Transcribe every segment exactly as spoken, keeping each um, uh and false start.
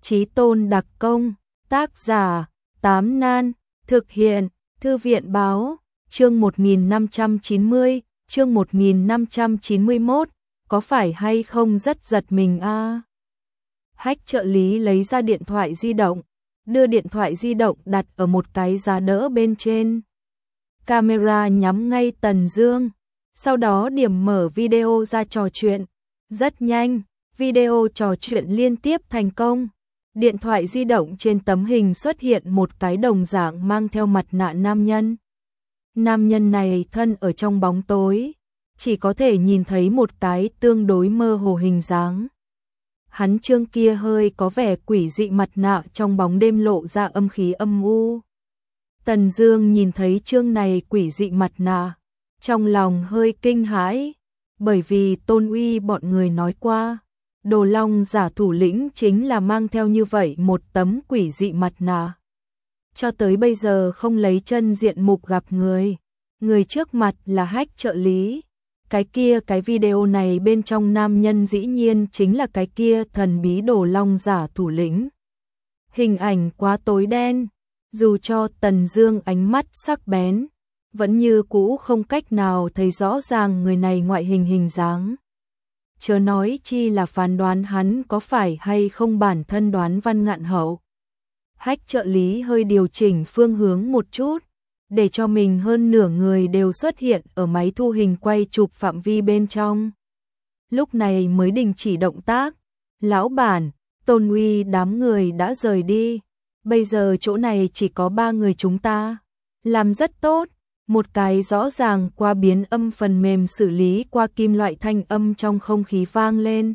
Chí Tôn đặc công, tác giả, Tám Nan, thực hiện, Thư viện báo, chương một nghìn năm trăm chín mươi, chương một nghìn năm trăm chín mươi mốt, có phải hay không rất giật mình a. À? Hách trợ lý lấy ra điện thoại di động, đưa điện thoại di động đặt ở một cái giá đỡ bên trên. Camera nhắm ngay Tần Dương, sau đó điểm mở video ra trò chuyện. Rất nhanh, video trò chuyện liên tiếp thành công. Điện thoại di động trên tấm hình xuất hiện một cái đồng dạng mang theo mặt nạ nam nhân. Nam nhân này thân ở trong bóng tối, chỉ có thể nhìn thấy một cái tương đối mơ hồ hình dáng. Hắn trương kia hơi có vẻ quỷ dị mặt nạ trong bóng đêm lộ ra âm khí âm u. Tần Dương nhìn thấy trương này quỷ dị mặt nạ, trong lòng hơi kinh hãi, bởi vì Tôn Uy bọn người nói qua, Đồ Long giả thủ lĩnh chính là mang theo như vậy một tấm quỷ dị mặt nạ. Cho tới bây giờ không lấy chân diện mục gặp người, người trước mặt là Hách trợ lý. Cái kia cái video này bên trong nam nhân dĩ nhiên chính là cái kia thần bí Đồ Long giả thủ lĩnh. Hình ảnh quá tối đen, dù cho Tần Dương ánh mắt sắc bén, vẫn như cũ không cách nào thấy rõ ràng người này ngoại hình hình dáng. Chớ nói chi là phán đoán hắn có phải hay không bản thân đoán Văn Ngạn Hậu. Hách trợ lý hơi điều chỉnh phương hướng một chút, để cho mình hơn nửa người đều xuất hiện ở máy thu hình quay chụp phạm vi bên trong. Lúc này mới đình chỉ động tác. Lão bản, Tôn Uy đám người đã rời đi. Bây giờ chỗ này chỉ có ba người chúng ta. Làm rất tốt. Một cái rõ ràng qua biến âm phần mềm xử lý qua kim loại thanh âm trong không khí vang lên.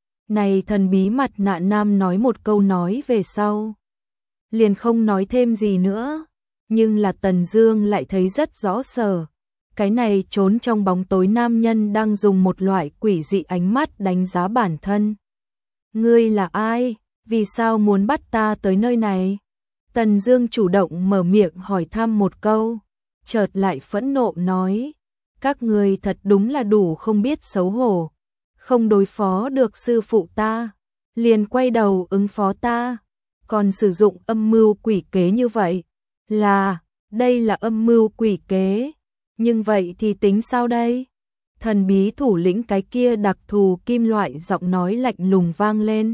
Này thần bí mặt nạ nam nói một câu nói về sau, liền không nói thêm gì nữa. Nhưng là Tần Dương lại thấy rất rõ sở. Cái này trốn trong bóng tối nam nhân đang dùng một loại quỷ dị ánh mắt đánh giá bản thân. Ngươi là ai? Vì sao muốn bắt ta tới nơi này? Tần Dương chủ động mở miệng hỏi thăm một câu, chợt lại phẫn nộ nói, các ngươi thật đúng là đủ không biết xấu hổ, không đối phó được sư phụ ta, liền quay đầu ứng phó ta, còn sử dụng âm mưu quỷ kế như vậy. Là, đây là âm mưu quỷ kế, nhưng vậy thì tính sao đây? Thần bí thủ lĩnh cái kia đặc thù kim loại giọng nói lạnh lùng vang lên.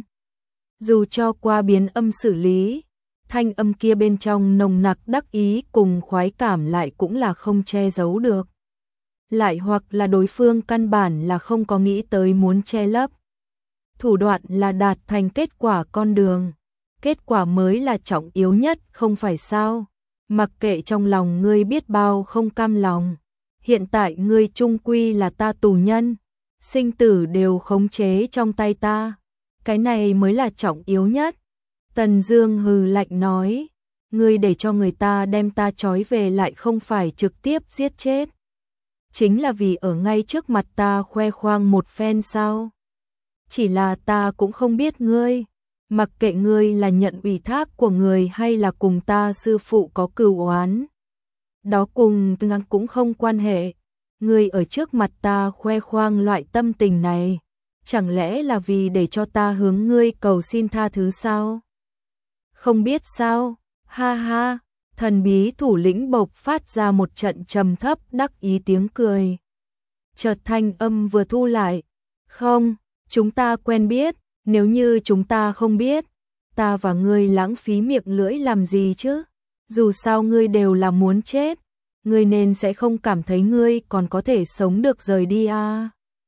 Dù cho qua biến âm xử lý, thanh âm kia bên trong nồng nặc đắc ý cùng khoái cảm lại cũng là không che giấu được. Lại hoặc là đối phương căn bản là không có nghĩ tới muốn che lấp. Thủ đoạn là đạt thành kết quả con đường. Kết quả mới là trọng yếu nhất, không phải sao? Mặc kệ trong lòng ngươi biết bao không cam lòng, hiện tại ngươi chung quy là ta tù nhân, sinh tử đều khống chế trong tay ta, cái này mới là trọng yếu nhất. Tần Dương hừ lạnh nói, ngươi để cho người ta đem ta trói về lại không phải trực tiếp giết chết, chính là vì ở ngay trước mặt ta khoe khoang một phen sao? Chỉ là ta cũng không biết ngươi. Mặc kệ ngươi là nhận ủy thác của người hay là cùng ta sư phụ có cừu oán, đó cùng ngang cũng không quan hệ. Ngươi ở trước mặt ta khoe khoang loại tâm tình này, chẳng lẽ là vì để cho ta hướng ngươi cầu xin tha thứ sao? Không biết sao? Ha ha, thần bí thủ lĩnh bộc phát ra một trận trầm thấp đắc ý tiếng cười. Chợt thanh âm vừa thu lại, không, chúng ta quen biết. Nếu như chúng ta không biết, ta và ngươi lãng phí miệng lưỡi làm gì chứ? Dù sao ngươi đều là muốn chết, ngươi nên sẽ không cảm thấy ngươi còn có thể sống được rời đi à?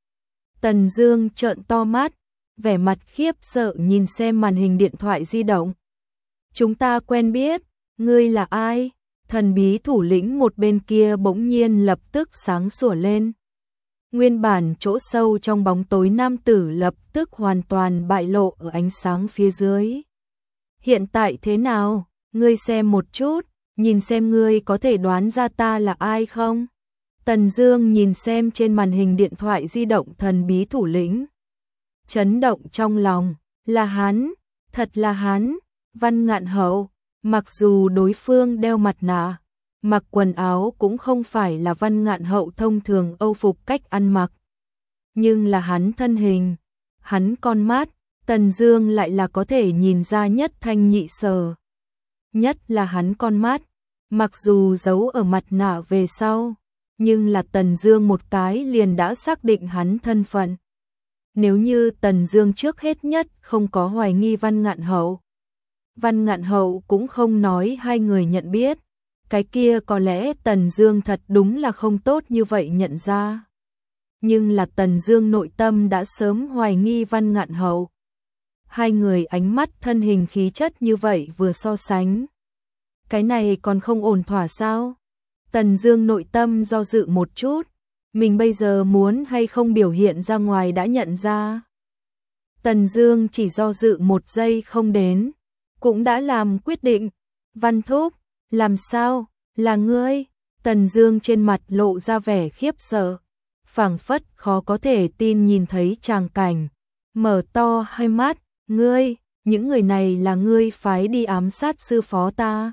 Tần Dương trợn to mắt, vẻ mặt khiếp sợ nhìn xem màn hình điện thoại di động. Chúng ta quen biết, ngươi là ai? Thần bí thủ lĩnh một bên kia bỗng nhiên lập tức sáng sủa lên. Nguyên bản chỗ sâu trong bóng tối nam tử lập tức hoàn toàn bại lộ ở ánh sáng phía dưới. Hiện tại thế nào? Ngươi xem một chút, nhìn xem ngươi có thể đoán ra ta là ai không? Tần Dương nhìn xem trên màn hình điện thoại di động thần bí thủ lĩnh. Chấn động trong lòng, là hắn, thật là hắn, Văn Ngạn Hậu, mặc dù đối phương đeo mặt nạ, mặc quần áo cũng không phải là Văn Ngạn Hậu thông thường Âu phục cách ăn mặc. Nhưng là hắn thân hình, hắn con mắt, Tần Dương lại là có thể nhìn ra nhất thanh nhị sở. Nhất là hắn con mắt, mặc dù giấu ở mặt nạ về sau, nhưng là Tần Dương một cái liền đã xác định hắn thân phận. Nếu như Tần Dương trước hết nhất không có hoài nghi Văn Ngạn Hậu, Văn Ngạn Hậu cũng không nói hai người nhận biết, cái kia có lẽ Tần Dương thật đúng là không tốt như vậy nhận ra. Nhưng là Tần Dương nội tâm đã sớm hoài nghi Văn Ngạn Hậu. Hai người ánh mắt thân hình khí chất như vậy vừa so sánh. Cái này còn không ổn thỏa sao? Tần Dương nội tâm do dự một chút, mình bây giờ muốn hay không biểu hiện ra ngoài đã nhận ra. Tần Dương chỉ do dự một giây không đến, cũng đã làm quyết định. Văn Thúc, làm sao, là ngươi? Tần Dương trên mặt lộ ra vẻ khiếp sợ, phảng phất khó có thể tin nhìn thấy tràng cảnh, mở to hai mắt, ngươi, những người này là ngươi phái đi ám sát sư phó ta.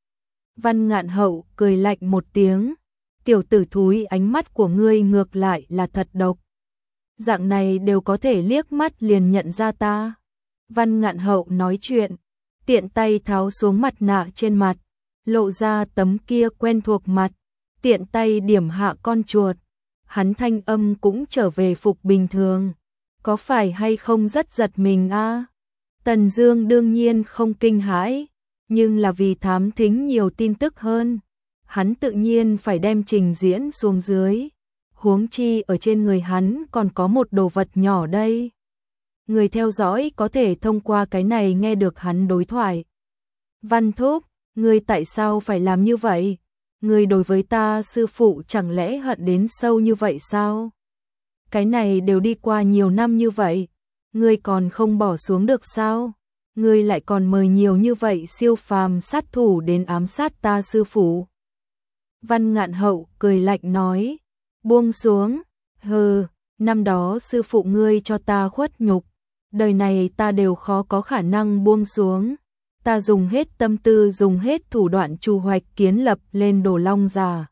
Văn Ngạn Hậu cười lạnh một tiếng, tiểu tử thúi, ánh mắt của ngươi ngược lại là thật độc. Dạng này đều có thể liếc mắt liền nhận ra ta. Văn Ngạn Hậu nói chuyện, tiện tay tháo xuống mặt nạ trên mặt, lộ ra tấm kia quen thuộc mặt, tiện tay điểm hạ con chuột. Hắn thanh âm cũng trở về phục bình thường. Có phải hay không rất giật mình a? À? Tần Dương đương nhiên không kinh hãi, nhưng là vì thám thính nhiều tin tức hơn, hắn tự nhiên phải đem trình diễn xuống dưới. Huống chi ở trên người hắn còn có một đồ vật nhỏ đây. Người theo dõi có thể thông qua cái này nghe được hắn đối thoại. Văn Thúc, ngươi tại sao phải làm như vậy? Ngươi đối với ta sư phụ chẳng lẽ hận đến sâu như vậy sao? Cái này đều đi qua nhiều năm như vậy, ngươi còn không bỏ xuống được sao? Ngươi lại còn mời nhiều như vậy siêu phàm sát thủ đến ám sát ta sư phụ. Văn Ngạn Hậu cười lạnh nói, buông xuống, hừ, năm đó sư phụ ngươi cho ta khuất nhục, đời này ta đều khó có khả năng buông xuống. Ta dùng hết tâm tư, dùng hết thủ đoạn trù hoạch kiến lập lên Đồ Long Giả,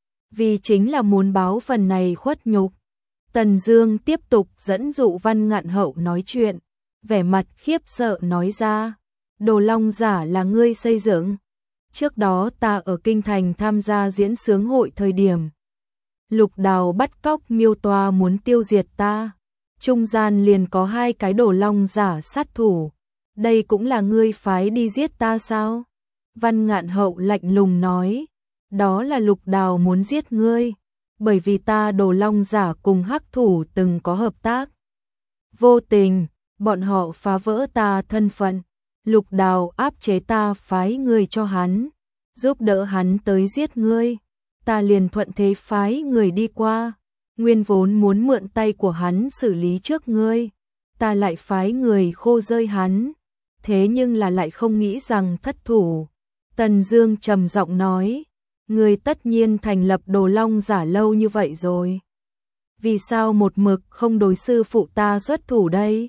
vì chính là muốn báo phần này khuất nhục. Tần Dương tiếp tục dẫn dụ Văn Ngạn Hậu nói chuyện, vẻ mặt khiếp sợ nói ra, Đồ Long Giả là ngươi xây dựng. Trước đó ta ở kinh thành tham gia diễn sướng hội thời điểm, Lục Đào bắt cóc Miêu Toa muốn tiêu diệt ta, trung gian liền có hai cái Đồ Long Giả sát thủ. Đây cũng là ngươi phái đi giết ta sao? Văn Ngạn Hậu lạnh lùng nói, đó là Lục Đào muốn giết ngươi, bởi vì ta Đồ Long Giả cùng hắc thủ từng có hợp tác. Vô tình, bọn họ phá vỡ ta thân phận, Lục Đào áp chế ta phái người cho hắn, giúp đỡ hắn tới giết ngươi, ta liền thuận thế phái người đi qua, nguyên vốn muốn mượn tay của hắn xử lý trước ngươi, ta lại phái người khô rơi hắn. Thế nhưng là lại không nghĩ rằng thất thủ. Tần Dương trầm giọng nói, ngươi tất nhiên thành lập Đồ Long Giả lâu như vậy rồi, vì sao một mực không đối sư phụ ta xuất thủ đây?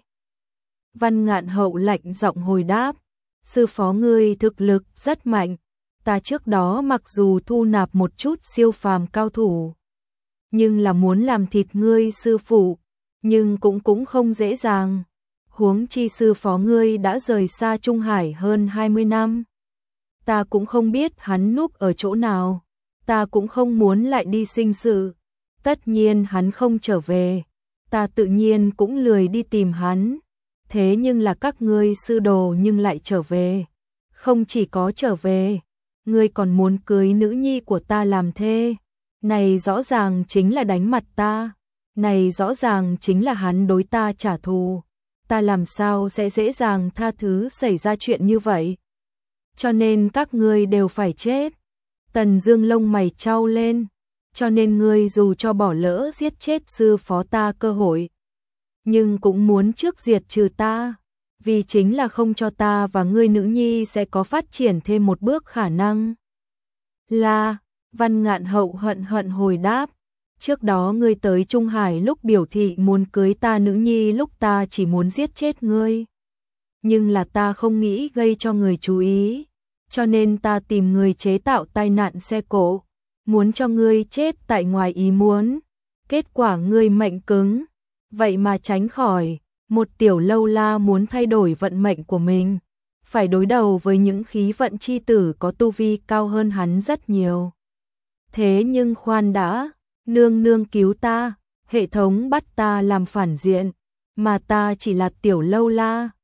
Văn Ngạn Hậu lạnh giọng hồi đáp, sư phó ngươi thực lực rất mạnh, ta trước đó mặc dù thu nạp một chút siêu phàm cao thủ, nhưng là muốn làm thịt ngươi sư phụ, nhưng cũng cũng không dễ dàng. Huống chi sư phó ngươi đã rời xa Trung Hải hơn hai mươi năm. Ta cũng không biết hắn núp ở chỗ nào, ta cũng không muốn lại đi sinh sự. Tất nhiên hắn không trở về, ta tự nhiên cũng lười đi tìm hắn. Thế nhưng là các ngươi sư đồ nhưng lại trở về. Không chỉ có trở về, ngươi còn muốn cưới nữ nhi của ta làm thê. Này rõ ràng chính là đánh mặt ta. Này rõ ràng chính là hắn đối ta trả thù. Ta làm sao sẽ dễ dàng tha thứ xảy ra chuyện như vậy? Cho nên các ngươi đều phải chết. Tần Dương lông mày chau lên, cho nên ngươi dù cho bỏ lỡ giết chết sư phó ta cơ hội, nhưng cũng muốn trước diệt trừ ta, vì chính là không cho ta và ngươi nữ nhi sẽ có phát triển thêm một bước khả năng. Là, Văn Ngạn Hậu hận hận hồi đáp, trước đó ngươi tới Trung Hải lúc biểu thị muốn cưới ta nữ nhi, lúc ta chỉ muốn giết chết ngươi. Nhưng là ta không nghĩ gây cho người chú ý, cho nên ta tìm người chế tạo tai nạn xe cộ, muốn cho ngươi chết tại ngoài ý muốn. Kết quả ngươi mệnh cứng, vậy mà tránh khỏi, Một tiểu lâu la muốn thay đổi vận mệnh của mình, phải đối đầu với những khí vận chi tử có tu vi cao hơn hắn rất nhiều. Thế nhưng khoan đã, nương nương cứu ta, hệ thống bắt ta làm phản diện, mà ta chỉ là tiểu lâu la,